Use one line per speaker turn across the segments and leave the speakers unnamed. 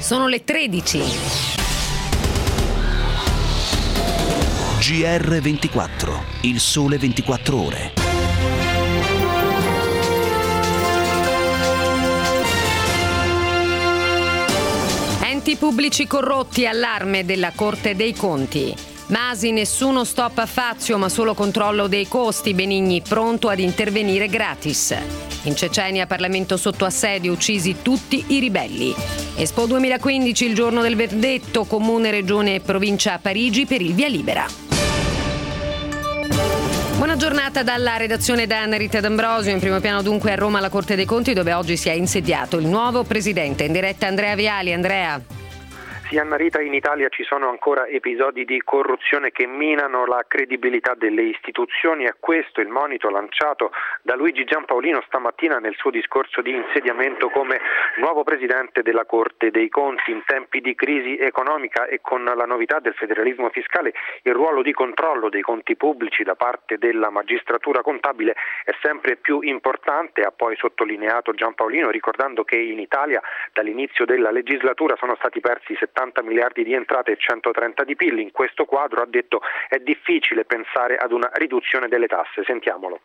Sono le 13.
GR24, il sole 24 ore.
Enti pubblici corrotti, allarme della Corte dei Conti. Masi, nessuno stop a Fazio, ma solo controllo dei costi. Benigni pronto ad intervenire gratis. In Cecenia, Parlamento sotto assedio, uccisi tutti i ribelli. Expo 2015, il giorno del verdetto, Comune, Regione e Provincia a Parigi per il via libera. Buona giornata dalla redazione da Anna Rita D'Ambrosio. In primo piano dunque a Roma la Corte dei Conti, dove oggi si è insediato il nuovo presidente. In diretta Andrea Viali. Andrea.
Sì, Anna Rita, in Italia ci sono ancora episodi di corruzione che minano la credibilità delle istituzioni. È questo il monito lanciato da Luigi Giampaolino stamattina nel suo discorso di insediamento come nuovo presidente della Corte dei Conti. In tempi di crisi economica e con la novità del federalismo fiscale, il ruolo di controllo dei conti pubblici da parte della magistratura contabile è sempre più importante, ha poi sottolineato Giampaolino, ricordando che in Italia dall'inizio della legislatura sono stati persi 70 miliardi di entrate e 130 di PIL. In questo quadro, ha detto, è difficile pensare ad una riduzione delle tasse. Sentiamolo.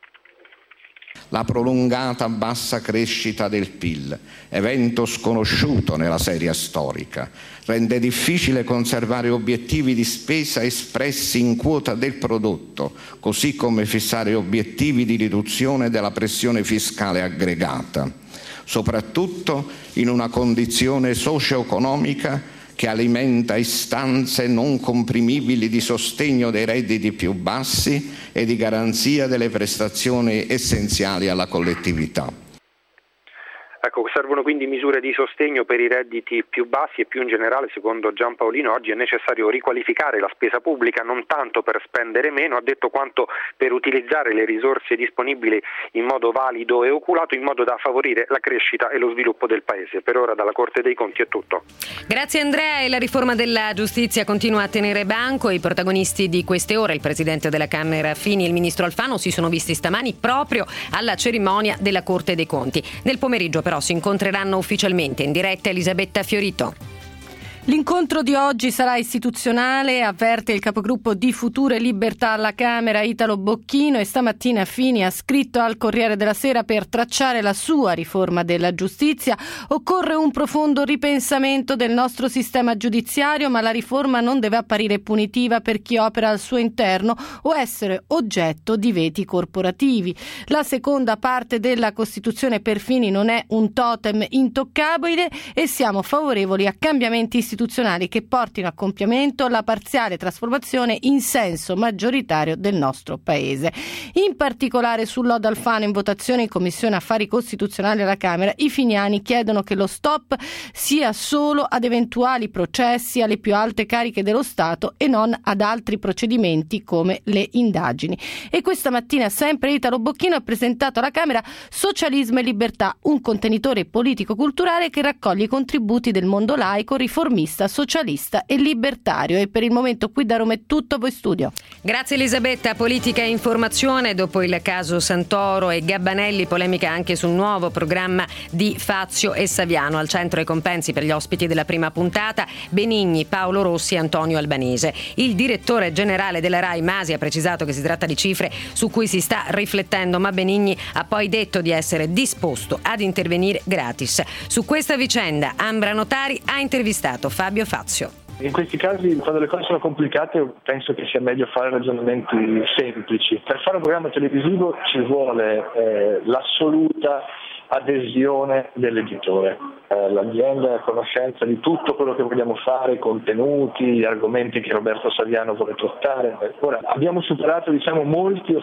La prolungata bassa crescita del PIL, evento sconosciuto nella serie storica, rende difficile conservare obiettivi di spesa espressi in quota del prodotto, così come fissare obiettivi di riduzione della pressione fiscale aggregata, soprattutto in una condizione socio-economica che alimenta istanze non comprimibili di sostegno dei redditi più bassi e di garanzia delle prestazioni essenziali alla collettività.
Ecco, servono quindi misure di sostegno per i redditi più bassi e più in generale, secondo Giampaolino, oggi è necessario riqualificare la spesa pubblica non tanto per spendere meno, ha detto, quanto per utilizzare le risorse disponibili in modo valido e oculato, in modo da favorire la crescita e lo sviluppo del Paese. Per ora dalla Corte dei Conti è tutto.
Grazie Andrea. E la riforma della giustizia continua a tenere banco. I protagonisti di queste ore, il presidente della Camera Fini e il ministro Alfano, si sono visti stamani proprio alla cerimonia della Corte dei Conti. Nel pomeriggio però si incontreranno ufficialmente. In diretta Elisabetta Fiorito.
L'incontro di oggi sarà istituzionale, avverte il capogruppo di Futuro e Libertà alla Camera Italo Bocchino, e stamattina Fini ha scritto al Corriere della Sera: per tracciare la sua riforma della giustizia occorre un profondo ripensamento del nostro sistema giudiziario, ma la riforma non deve apparire punitiva per chi opera al suo interno o essere oggetto di veti corporativi. La seconda parte della Costituzione per Fini non è un totem intoccabile e siamo favorevoli a cambiamenti istituzionali che portino a compimento la parziale trasformazione in senso maggioritario del nostro Paese. In particolare sul lodo Alfano in votazione in Commissione Affari Costituzionali alla Camera, i finiani chiedono che lo stop sia solo ad eventuali processi alle più alte cariche dello Stato e non ad altri procedimenti come le indagini. E questa mattina sempre Italo Bocchino ha presentato alla Camera Socialismo e Libertà, un contenitore politico-culturale che raccoglie i contributi del mondo laico, riformista, socialista e libertario. E per il momento qui da Roma è tutto, a voi studio.
Grazie Elisabetta. Politica e informazione. Dopo il caso Santoro e Gabbanelli, polemica anche sul nuovo programma di Fazio e Saviano. Al centro i compensi per gli ospiti della prima puntata: Benigni, Paolo Rossi e Antonio Albanese. Il direttore generale della Rai Masi ha precisato che si tratta di cifre su cui si sta riflettendo, ma Benigni ha poi detto di essere disposto ad intervenire gratis. Su questa vicenda Ambra Notari ha intervistato Fabio Fazio.
In questi casi, quando le cose sono complicate, penso che sia meglio fare ragionamenti semplici. Per fare un programma televisivo ci vuole l'assoluta adesione dell'editore. L'azienda è a conoscenza di tutto quello che vogliamo fare, i contenuti, gli argomenti che Roberto Saviano vuole trattare. Ora, abbiamo superato molti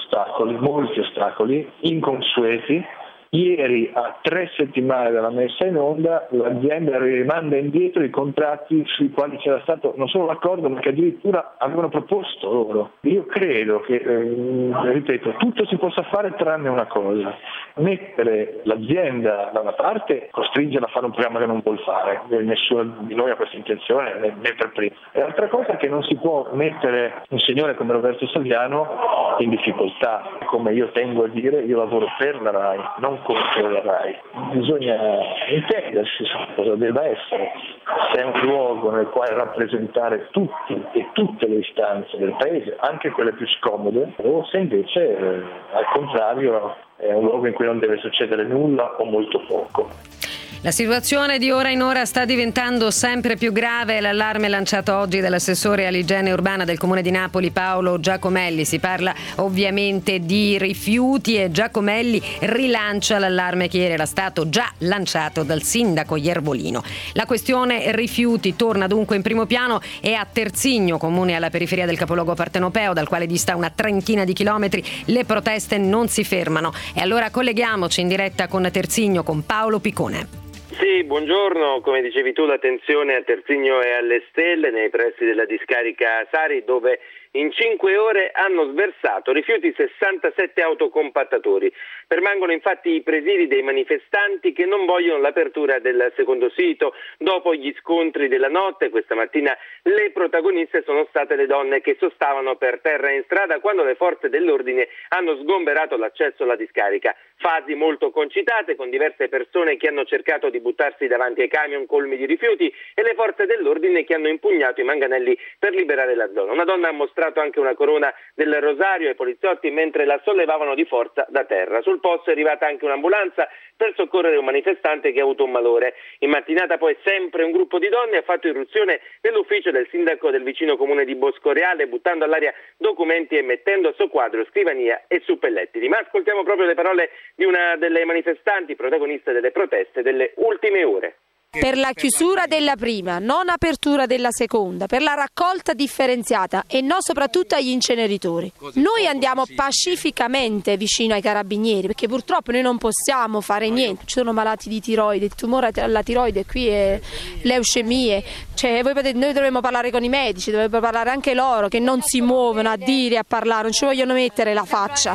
ostacoli inconsueti. Ieri, a 3 settimane dalla messa in onda, l'azienda rimanda indietro i contratti sui quali c'era stato non solo l'accordo, ma che addirittura avevano proposto loro. Io credo che, ripeto, tutto si possa fare tranne una cosa: mettere l'azienda da una parte, costringerla a fare un programma che non vuol fare. Nessuno di noi ha questa intenzione, né per primo. E l'altra cosa è che non si può mettere un signore come Roberto Saviano in difficoltà. Come io tengo a dire, io lavoro per la Rai, non contro la Rai. Bisogna intendersi su cosa debba essere. se è un luogo nel quale rappresentare tutti e tutte le istanze del paese, anche quelle più scomode, o se invece al contrario è un luogo in cui non deve succedere nulla o molto poco.
La situazione di ora in ora sta diventando sempre più grave. L'allarme lanciato oggi dall'assessore all'igiene urbana del Comune di Napoli, Paolo Giacomelli. Si parla ovviamente di rifiuti e Giacomelli rilancia l'allarme che ieri era stato già lanciato dal sindaco Iervolino. La questione rifiuti torna dunque in primo piano e a Terzigno, comune alla periferia del capoluogo partenopeo, dal quale dista una trentina di chilometri, le proteste non si fermano. E allora colleghiamoci in diretta con Terzigno, con Paolo Picone.
Sì, buongiorno. Come dicevi tu, la tensione a Terzigno è alle stelle, nei pressi della discarica Sari, dove in 5 ore hanno sversato rifiuti 67 autocompattatori. Permangono infatti i presidi dei manifestanti che non vogliono l'apertura del secondo sito. Dopo gli scontri della notte, questa mattina le protagoniste sono state le donne che sostavano per terra in strada quando le forze dell'ordine hanno sgomberato l'accesso alla discarica. Fasi molto concitate, con diverse persone che hanno cercato di buttarsi davanti ai camion colmi di rifiuti e le forze dell'ordine che hanno impugnato i manganelli per liberare la zona. Una donna ha mostrato anche una corona del rosario ai poliziotti mentre la sollevavano di forza da terra. Sul posto è arrivata anche un'ambulanza per soccorrere un manifestante che ha avuto un malore. In mattinata poi sempre un gruppo di donne ha fatto irruzione nell'ufficio del sindaco del vicino comune di Boscoreale, buttando all'aria documenti e mettendo a soqquadro scrivania e suppellettili. Ma ascoltiamo proprio le parole di una delle manifestanti protagoniste delle proteste delle ultime ore.
Per la chiusura della prima, non apertura della seconda, per la raccolta differenziata e no soprattutto agli inceneritori. Noi andiamo pacificamente vicino ai carabinieri perché purtroppo noi non possiamo fare niente. Ci sono malati di tiroide, il tumore alla tiroide qui e leucemie. Noi dovremmo parlare con i medici, dovremmo parlare anche loro che non si muovono a dire, a parlare, non ci vogliono mettere la faccia.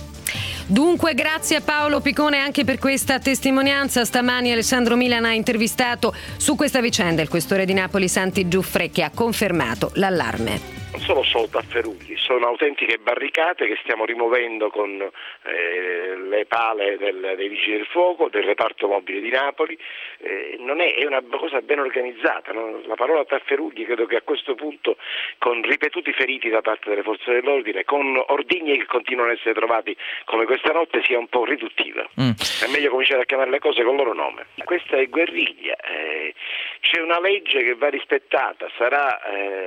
Dunque grazie a Paolo Picone anche per questa testimonianza. Stamani Alessandro Milan ha intervistato su questa vicenda il questore di Napoli Santi Giuffre, che ha confermato l'allarme.
Non sono solo tafferugli, sono autentiche barricate che stiamo rimuovendo con le pale dei vigili del fuoco, del reparto mobile di Napoli. Non è una cosa ben organizzata, no? La parola tafferugli credo che a questo punto, con ripetuti feriti da parte delle forze dell'ordine, con ordigni che continuano ad essere trovati come questa notte, sia un po' riduttiva. È meglio cominciare a chiamare le cose con il loro nome. Questa è guerriglia, c'è una legge che va rispettata, sarà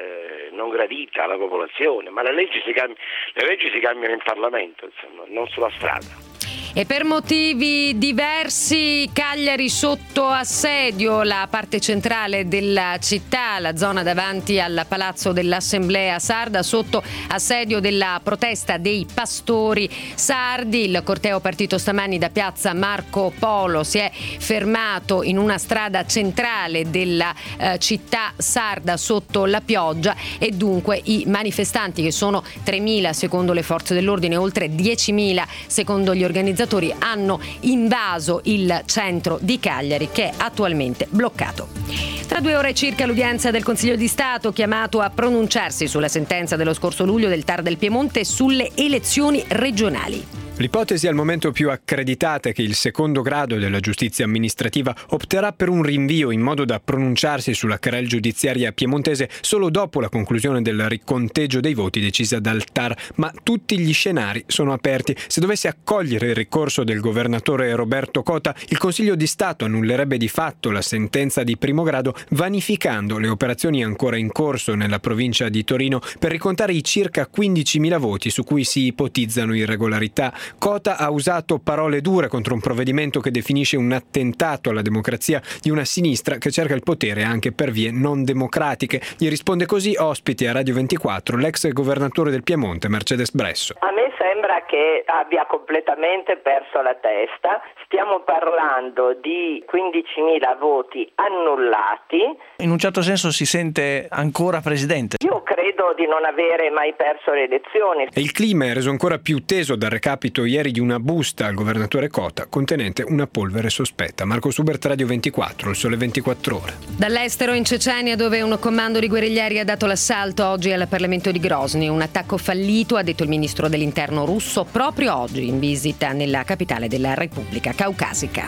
non gradita alla popolazione, ma le leggi si cambiano in Parlamento, insomma, non sulla strada.
E per motivi diversi Cagliari sotto assedio, la parte centrale della città, la zona davanti al Palazzo dell'Assemblea sarda sotto assedio della protesta dei pastori sardi. Il corteo partito stamani da piazza Marco Polo si è fermato in una strada centrale della città sarda sotto la pioggia e dunque i manifestanti, che sono 3.000 secondo le forze dell'ordine, oltre 10.000 secondo gli organizzatori, hanno invaso il centro di Cagliari, che è attualmente bloccato. Tra 2 ore circa l'udienza del Consiglio di Stato, chiamato a pronunciarsi sulla sentenza dello scorso luglio del TAR del Piemonte sulle elezioni regionali.
L'ipotesi al momento più accreditata è che il secondo grado della giustizia amministrativa opterà per un rinvio in modo da pronunciarsi sulla querela giudiziaria piemontese solo dopo la conclusione del riconteggio dei voti decisa dal TAR, ma tutti gli scenari sono aperti. Se dovesse accogliere il ricorso del governatore Roberto Cota, il Consiglio di Stato annullerebbe di fatto la sentenza di primo grado, vanificando le operazioni ancora in corso nella provincia di Torino per ricontare i circa 15.000 voti su cui si ipotizzano irregolarità. Cota ha usato parole dure contro un provvedimento che definisce un attentato alla democrazia di una sinistra che cerca il potere anche per vie non democratiche. Gli risponde così, ospite a Radio 24, l'ex governatore del Piemonte Mercedes Bresso.
A me sembra che abbia completamente perso la testa. Stiamo parlando di 15.000 voti annullati.
In un certo senso si sente ancora presidente.
Io credo di non avere mai perso le elezioni.
E il clima è reso ancora più teso dal recapito ieri di una busta al governatore Cota contenente una polvere sospetta. Marco Subert, Radio 24, il Sole 24 Ore.
Dall'estero, in Cecenia, dove un comando di guerriglieri ha dato l'assalto oggi al Parlamento di Grozny, un attacco fallito, ha detto il ministro dell'interno russo proprio oggi in visita nella capitale della Repubblica Caucasica.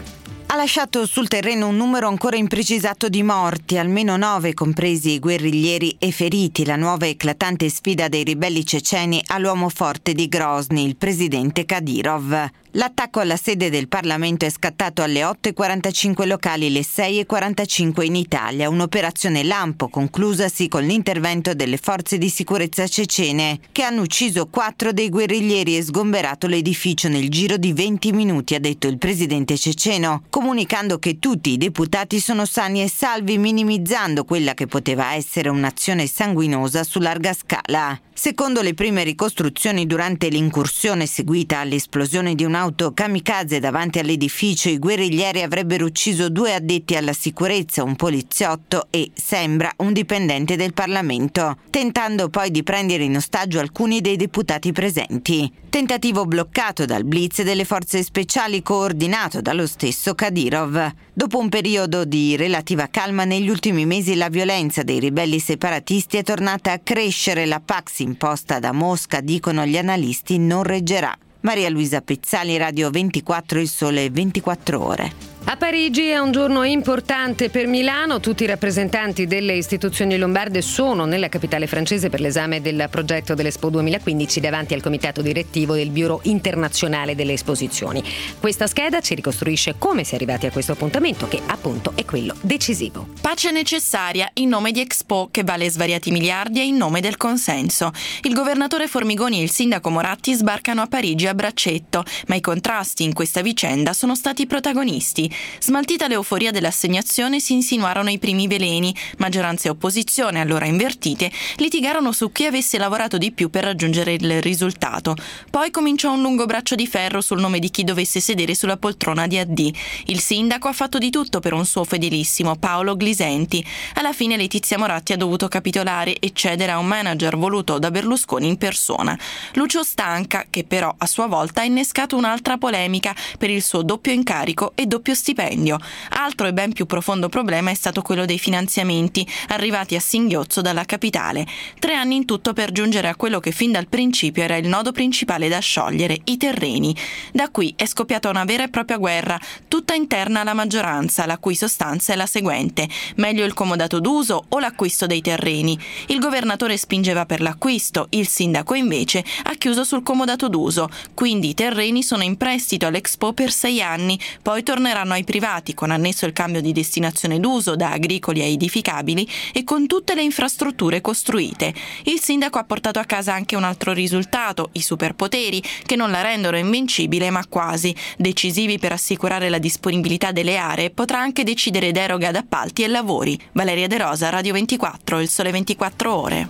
ha lasciato sul terreno un numero ancora imprecisato di morti, almeno 9, compresi i guerriglieri e feriti. La nuova eclatante sfida dei ribelli ceceni all'uomo forte di Grozny, il presidente Kadyrov. L'attacco alla sede del Parlamento è scattato alle 8:45 locali, le 6:45 in Italia. Un'operazione lampo conclusasi con l'intervento delle forze di sicurezza cecene, che hanno ucciso 4 dei guerriglieri e sgomberato l'edificio nel giro di 20 minuti, ha detto il presidente ceceno, comunicando che tutti i deputati sono sani e salvi, minimizzando quella che poteva essere un'azione sanguinosa su larga scala. Secondo le prime ricostruzioni, durante l'incursione seguita all'esplosione di un'auto kamikaze davanti all'edificio, i guerriglieri avrebbero ucciso 2 addetti alla sicurezza, un poliziotto e, sembra, un dipendente del Parlamento, tentando poi di prendere in ostaggio alcuni dei deputati presenti. Tentativo bloccato dal blitz delle forze speciali coordinato dallo stesso Kadyrov. Dopo un periodo di relativa calma, negli ultimi mesi la violenza dei ribelli separatisti è tornata a crescere. La Pax imposta da Mosca, dicono gli analisti, non reggerà. Maria Luisa Pezzali, Radio 24, Il Sole 24 Ore.
A Parigi è un giorno importante per Milano. Tutti i rappresentanti delle istituzioni lombarde sono nella capitale francese per l'esame del progetto dell'Expo 2015 davanti al comitato direttivo del Bureau Internazionale delle Esposizioni. Questa scheda ci ricostruisce come si è arrivati a questo appuntamento, che appunto è quello decisivo.
Pace necessaria in nome di Expo, che vale svariati miliardi, e in nome del consenso. Il governatore Formigoni e il sindaco Moratti sbarcano a Parigi a braccetto, ma i contrasti in questa vicenda sono stati protagonisti. Smaltita l'euforia dell'assegnazione, si insinuarono i primi veleni. Maggioranza e opposizione, allora invertite, litigarono su chi avesse lavorato di più per raggiungere il risultato. Poi cominciò un lungo braccio di ferro sul nome di chi dovesse sedere sulla poltrona di AD. Il sindaco ha fatto di tutto per un suo fedelissimo, Paolo Glisenti. Alla fine Letizia Moratti ha dovuto capitolare e cedere a un manager voluto da Berlusconi in persona. Lucio Stanca, che però a sua volta ha innescato un'altra polemica per il suo doppio incarico e doppio stipendio. Altro e ben più profondo problema è stato quello dei finanziamenti, arrivati a singhiozzo dalla capitale. 3 anni in tutto per giungere a quello che fin dal principio era il nodo principale da sciogliere, i terreni. Da qui è scoppiata una vera e propria guerra, tutta interna alla maggioranza, la cui sostanza è la seguente: meglio il comodato d'uso o l'acquisto dei terreni? Il governatore spingeva per l'acquisto, il sindaco invece ha chiuso sul comodato d'uso, quindi i terreni sono in prestito all'Expo per 6 anni, poi torneranno ai privati, con annesso il cambio di destinazione d'uso da agricoli a edificabili e con tutte le infrastrutture costruite. Il sindaco ha portato a casa anche un altro risultato: i superpoteri, che non la rendono invincibile ma quasi. Decisivi per assicurare la disponibilità delle aree, potrà anche decidere deroga ad appalti e lavori. Valeria De Rosa, Radio 24, Il Sole 24 Ore.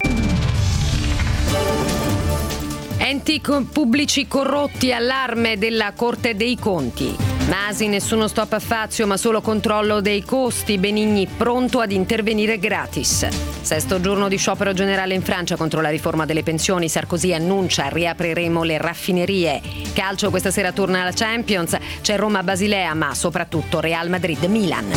Enti pubblici corrotti, allarme della Corte dei Conti. Masi, nessuno stop a Fazio, ma solo controllo dei costi. Benigni pronto ad intervenire gratis. 6° giorno di sciopero generale in Francia contro la riforma delle pensioni. Sarkozy annuncia: riapriremo le raffinerie. Calcio, questa sera torna la Champions. C'è Roma-Basilea, ma soprattutto Real Madrid-Milan.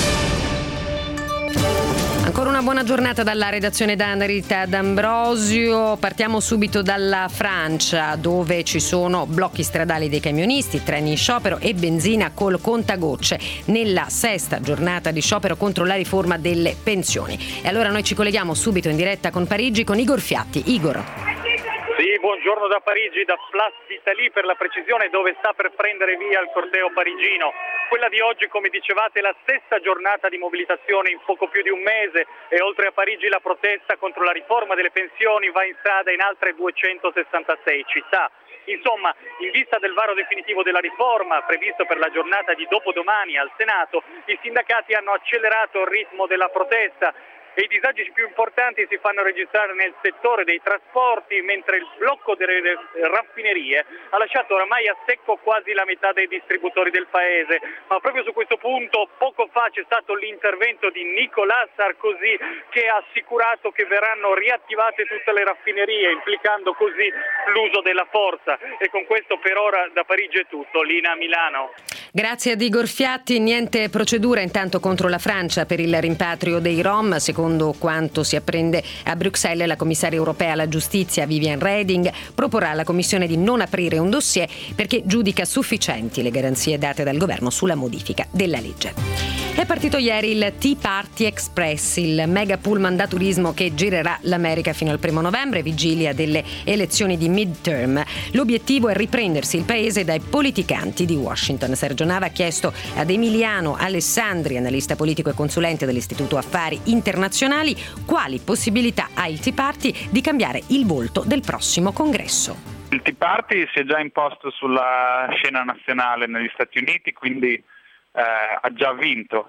Ancora una buona giornata dalla redazione Rita D'Ambrosio. Partiamo subito dalla Francia, dove ci sono blocchi stradali dei camionisti, treni in sciopero e benzina col contagocce nella 6ª giornata di sciopero contro la riforma delle pensioni. E allora noi ci colleghiamo subito in diretta con Parigi con Igor Fiatti. Igor.
Sì, buongiorno da Parigi, da Place d'Italie per la precisione, dove sta per prendere via il corteo parigino. Quella di oggi, come dicevate, è la 6ª giornata di mobilitazione in poco più di un mese, e oltre a Parigi la protesta contro la riforma delle pensioni va in strada in altre 266 città. Insomma, in vista del varo definitivo della riforma, previsto per la giornata di dopodomani al Senato, i sindacati hanno accelerato il ritmo della protesta e i disagi più importanti si fanno registrare nel settore dei trasporti, mentre il blocco delle raffinerie ha lasciato oramai a secco quasi la metà dei distributori del paese. Ma proprio su questo punto poco fa c'è stato l'intervento di Nicolas Sarkozy, che ha assicurato che verranno riattivate tutte le raffinerie, implicando così l'uso della forza. E con questo per ora da Parigi è tutto. Lina, Milano.
Grazie ad Igor Fiatti. Niente procedura intanto contro la Francia per il rimpatrio dei Rom. Secondo secondo quanto si apprende a Bruxelles, la commissaria europea alla giustizia Viviane Reding proporrà alla Commissione di non aprire un dossier perché giudica sufficienti le garanzie date dal governo sulla modifica della legge. È partito ieri il Tea Party Express, il mega pullman da turismo che girerà l'America fino al 1 novembre, vigilia delle elezioni di midterm. L'obiettivo è riprendersi il paese dai politicanti di Washington. Sergio Nava ha chiesto ad Emiliano Alessandri, analista politico e consulente dell'Istituto Affari Internazionali, quali possibilità ha il Tea Party di cambiare il volto del prossimo congresso.
Il Tea Party si è già imposto sulla scena nazionale negli Stati Uniti, quindi ha già vinto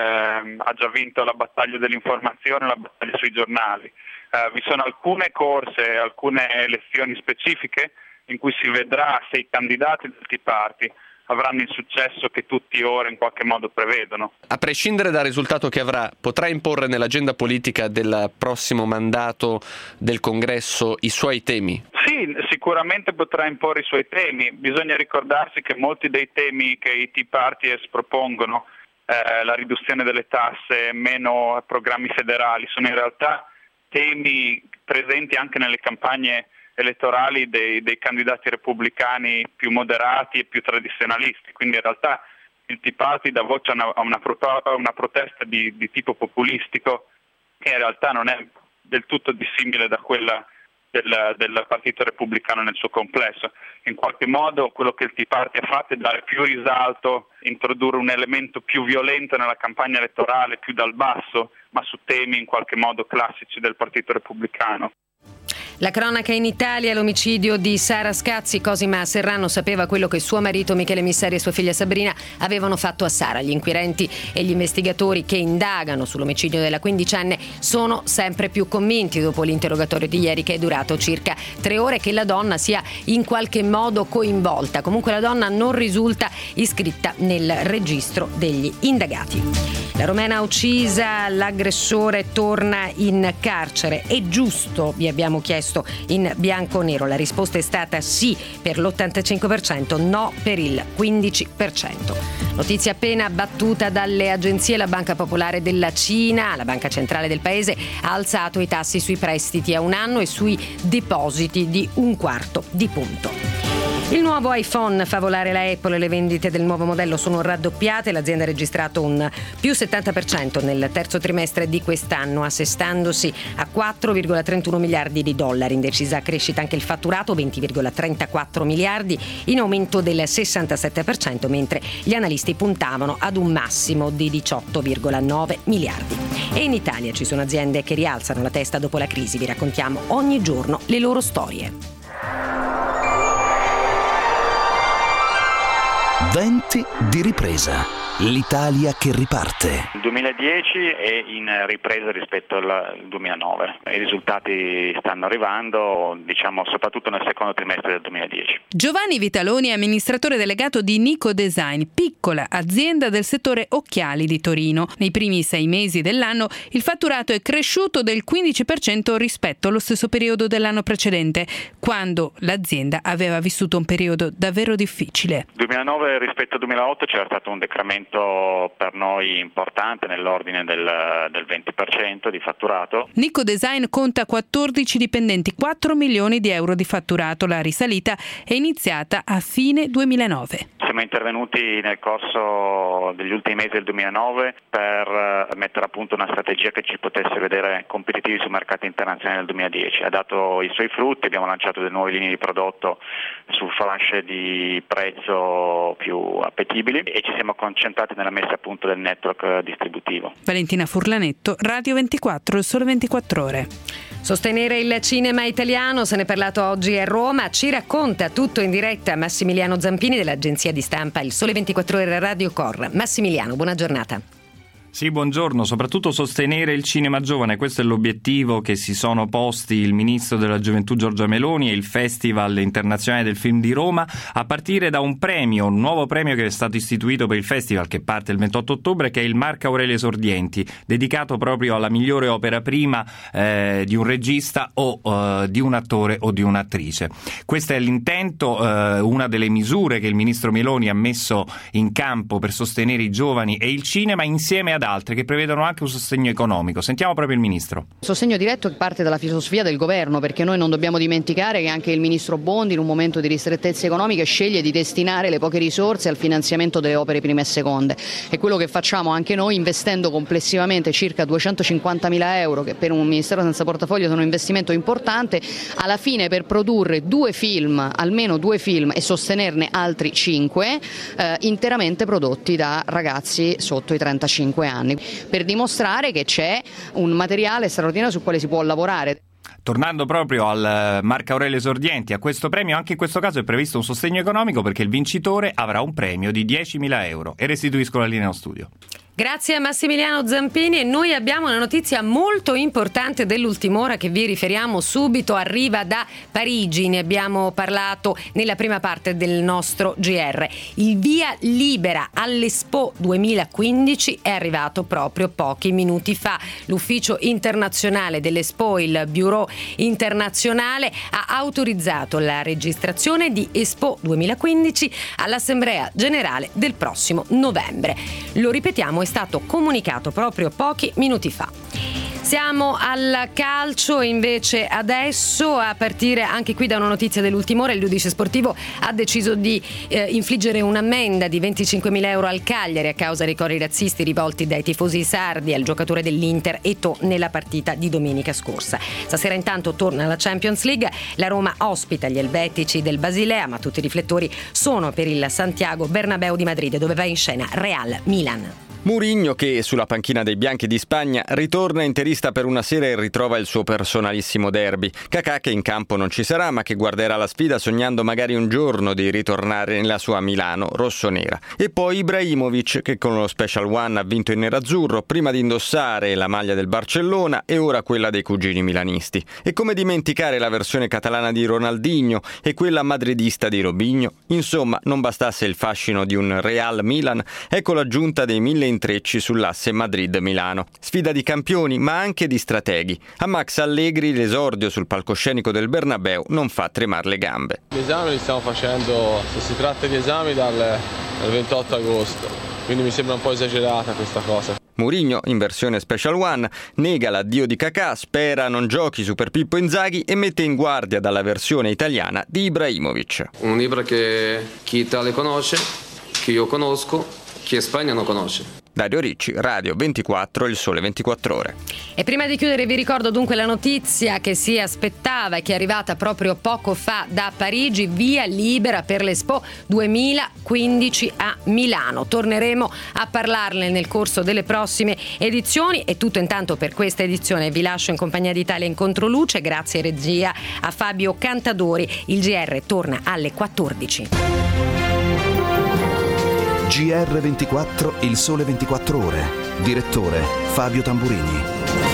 la battaglia dell'informazione, la battaglia sui giornali. Vi sono alcune corse, alcune elezioni specifiche in cui si vedrà se i candidati del Tea Party avranno il successo che tutti ora in qualche modo prevedono.
A prescindere dal risultato che avrà, potrà imporre nell'agenda politica del prossimo mandato del Congresso i suoi temi?
Sì, sicuramente potrà imporre i suoi temi. Bisogna ricordarsi che molti dei temi che i Tea Party propongono, la riduzione delle tasse, meno programmi federali, sono in realtà temi presenti anche nelle campagne elettorali dei candidati repubblicani più moderati e più tradizionalisti. Quindi in realtà il Tea Party dà voce a una protesta di tipo populistico che in realtà non è del tutto dissimile da quella del Partito Repubblicano nel suo complesso. In qualche modo quello che il Tea Party ha fatto è dare più risalto, introdurre un elemento più violento nella campagna elettorale, più dal basso, ma su temi in qualche modo classici del Partito Repubblicano.
La cronaca in Italia, l'omicidio di Sara Scazzi. Cosima Serrano sapeva quello che suo marito Michele Misseri e sua figlia Sabrina avevano fatto a Sara. Gli inquirenti e gli investigatori che indagano sull'omicidio della quindicenne sono sempre più convinti dopo l'interrogatorio di ieri, che è durato circa 3 ore, che la donna sia in qualche modo coinvolta. Comunque la donna non risulta iscritta nel registro degli indagati. La romena uccisa, l'aggressore torna in carcere. È giusto? Vi abbiamo chiesto in bianco o nero. La risposta è stata sì per l'85%, no per il 15%. Notizia appena battuta dalle agenzie: la Banca Popolare della Cina, la banca centrale del paese, ha alzato i tassi sui prestiti a 1 anno e sui depositi di 1/4 di punto. Il nuovo iPhone fa volare la Apple e le vendite del nuovo modello sono raddoppiate. L'azienda ha registrato un più 70% nel terzo trimestre di quest'anno, assestandosi a 4,31 miliardi di dollari. In decisa crescita anche il fatturato, 20,34 miliardi, in aumento del 67%, mentre gli analisti puntavano ad un massimo di 18,9 miliardi. E in Italia ci sono aziende che rialzano la testa dopo la crisi. Vi raccontiamo ogni giorno le loro storie.
Venti di ripresa. L'Italia che riparte.
Il 2010 è in ripresa rispetto al 2009. I risultati stanno arrivando, soprattutto nel secondo trimestre del 2010.
Giovanni Vitaloni è amministratore delegato di Nico Design, piccola azienda del settore occhiali di Torino. Nei primi 6 mesi dell'anno il fatturato è cresciuto del 15% rispetto allo stesso periodo dell'anno precedente, quando l'azienda aveva vissuto un periodo davvero difficile.
2009 rispetto al 2008 c'era stato un decremento per noi importante, nell'ordine del 20% di fatturato.
Nico Design conta 14 dipendenti, 4 milioni di euro di fatturato. La risalita è iniziata a fine 2009.
Siamo intervenuti nel corso degli ultimi mesi del 2009 per mettere a punto una strategia che ci potesse vedere competitivi sui mercati internazionali nel 2010. Ha dato i suoi frutti, abbiamo lanciato delle nuove linee di prodotto su fasce di prezzo più appetibili e ci siamo concentrati nella messa a punto del network distributivo.
Valentina Furlanetto, Radio 24, Il Sole 24 Ore.
Sostenere il cinema italiano, se ne è parlato oggi a Roma. Ci racconta tutto in diretta Massimiliano Zampini dell'agenzia di stampa Il Sole 24 Ore Radio Cor. Massimiliano, buona giornata.
Sì, buongiorno. Soprattutto sostenere il cinema giovane, questo è l'obiettivo che si sono posti il ministro della Gioventù Giorgia Meloni e il Festival Internazionale del Film di Roma, a partire da un nuovo premio che è stato istituito per il festival, che parte il 28 ottobre, che è il Marco Aurelio Esordienti, dedicato proprio alla migliore opera prima di un regista o di un attore o di un'attrice. Questo è l'intento, una delle misure che il ministro Meloni ha messo in campo per sostenere i giovani e il cinema, insieme ad altre che prevedono anche un sostegno economico. Sentiamo proprio il Ministro.
Sostegno diretto che parte dalla filosofia del governo, perché noi non dobbiamo dimenticare che anche il Ministro Bondi in un momento di ristrettezze economiche sceglie di destinare le poche risorse al finanziamento delle opere prime e seconde. È quello che facciamo anche noi, investendo complessivamente circa 250.000 euro, che per un Ministero senza portafoglio sono un investimento importante, alla fine per produrre almeno due film e sostenerne altri 5 interamente prodotti da ragazzi sotto i 35 anni, per dimostrare che c'è un materiale straordinario sul quale si può lavorare.
Tornando proprio al Marco Aurelio Esordienti, a questo premio anche in questo caso è previsto un sostegno economico, perché il vincitore avrà un premio di 10.000 euro. E restituisco la linea allo studio.
Grazie a Massimiliano Zampini, e noi abbiamo una notizia molto importante dell'ultima ora che vi riferiamo subito. Arriva da Parigi, ne abbiamo parlato nella prima parte del nostro GR. Il via libera all'Expo 2015 è arrivato proprio pochi minuti fa. L'ufficio internazionale dell'Expo, il Bureau internazionale, ha autorizzato la registrazione di Expo 2015 all'Assemblea Generale del prossimo novembre. Lo ripetiamo, è stato comunicato proprio pochi minuti fa. Siamo al calcio invece adesso, a partire anche qui da una notizia dell'ultima ora. Il giudice sportivo ha deciso di infliggere un'ammenda di 25.000 euro al Cagliari a causa dei cori razzisti rivolti dai tifosi sardi al giocatore dell'Inter Eto'o nella partita di domenica scorsa. Stasera intanto torna la Champions League, la Roma ospita gli elvetici del Basilea, ma tutti i riflettori sono per il Santiago Bernabéu di Madrid, dove va in scena Real Milan.
Mourinho, che sulla panchina dei bianchi di Spagna ritorna interista per una sera e ritrova il suo personalissimo derby. Kaká, che in campo non ci sarà, ma che guarderà la sfida sognando magari un giorno di ritornare nella sua Milano rossonera. E poi Ibrahimovic, che con lo Special One ha vinto in nerazzurro prima di indossare la maglia del Barcellona e ora quella dei cugini milanisti. E come dimenticare la versione catalana di Ronaldinho e quella madridista di Robinho? Insomma, non bastasse il fascino di un Real Milan, ecco l'aggiunta dei 1000 intrecci sull'asse Madrid-Milano. Sfida di campioni, ma anche di strateghi. A Max Allegri l'esordio sul palcoscenico del Bernabéu non fa tremare le gambe.
Gli esami li stiamo facendo, se si tratta di esami, dal 28 agosto, quindi mi sembra un po' esagerata questa cosa.
Mourinho, in versione Special One, nega l'addio di Kaká, spera non giochi Super Pippo Inzaghi e mette in guardia dalla versione italiana di Ibrahimovic.
Un libro che chi Italia conosce, che io conosco, chi Spagna non conosce.
Dario Ricci, Radio 24, Il Sole 24 Ore.
E prima di chiudere vi ricordo dunque la notizia che si aspettava e che è arrivata proprio poco fa da Parigi: via libera per l'Expo 2015 a Milano. Torneremo a parlarne nel corso delle prossime edizioni. È tutto intanto per questa edizione. Vi lascio in compagnia di Italia in Controluce. Grazie regia a Fabio Cantadori. Il GR torna alle 14.
GR24, Il Sole 24 Ore. Direttore Fabio Tamburini.